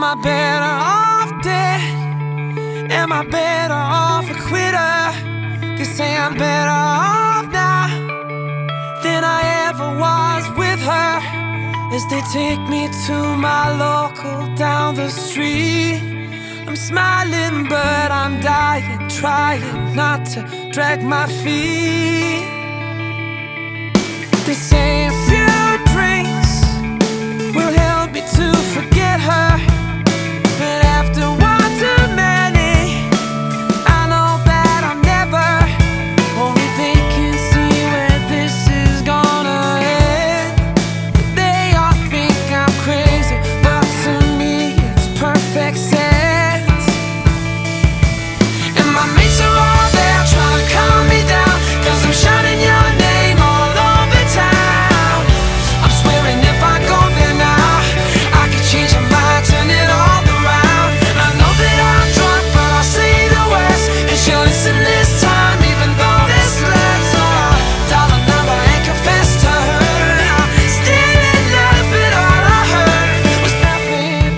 I better off dead? Am I better off a quitter? They say I'm better off now than I ever was with her. As they take me to my local down the street, I'm smiling but I'm dying, trying not to drag my feet. They say a few drinks will help me to forget her, but after one too many, I know that I'll never. Only they can see where this is gonna end. They all think I'm crazy, but to me it's perfect sense. And my mates are all there trying to calm me down, 'cause I'm shouting your name all over town. I'm swearing if I go there now, I could change your mind, turn it all around. I know that I'm drunk, but I'll say the words, and she'll listen this time, even though this last dollar number ain't confessed to her. I'm still in love, but all I heard was nothing.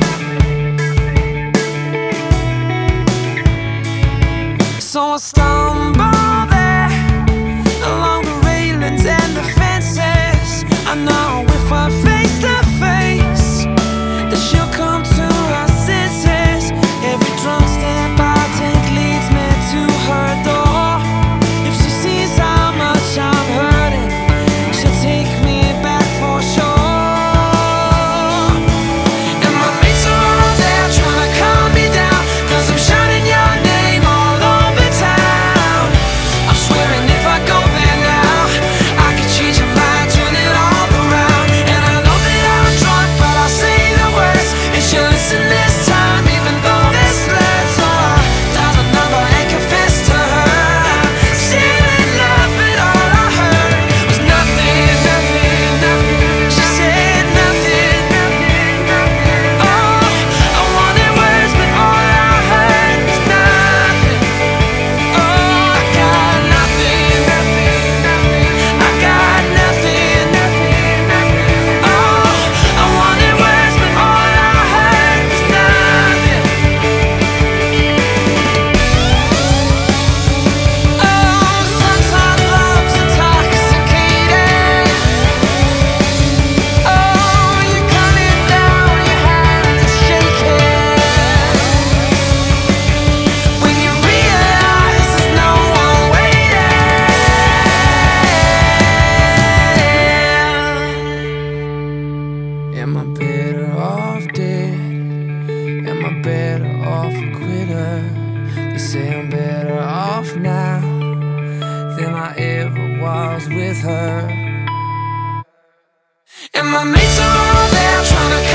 So I stumble there along the railings and the fences. I know if we're face to face that she'll come to her senses. Every drunk step I take leads me to her door. If she sees how much I'm hurting, she'll take me back for sure. And my mates are all there trying to calm me down, 'cause I'm shouting your name all over town. I'm swearing if I go there now, I could change your mind, turn it all around. And I know that I'm drunk, but I'll say the words, and she'll listen this time, even though this last dollar number ain't confessed to her. I'm still in love, but all I heard was nothing, nothing, nothing. She said nothing, nothing, nothing. Oh, I wanted words, but all I heard was nothing. Oh, I got nothing, nothing, nothing. I got nothing, nothing, nothing. Oh, I wanted words, but all I heard was nothing. Oh, sometimes love's intoxicating. Oh, you're coming down, your hands are shaking. When you realize there's no one waiting. Am I better off dead? Am I better off a quitter? They say I'm better off now than I ever was with her. And my mates are all there trying to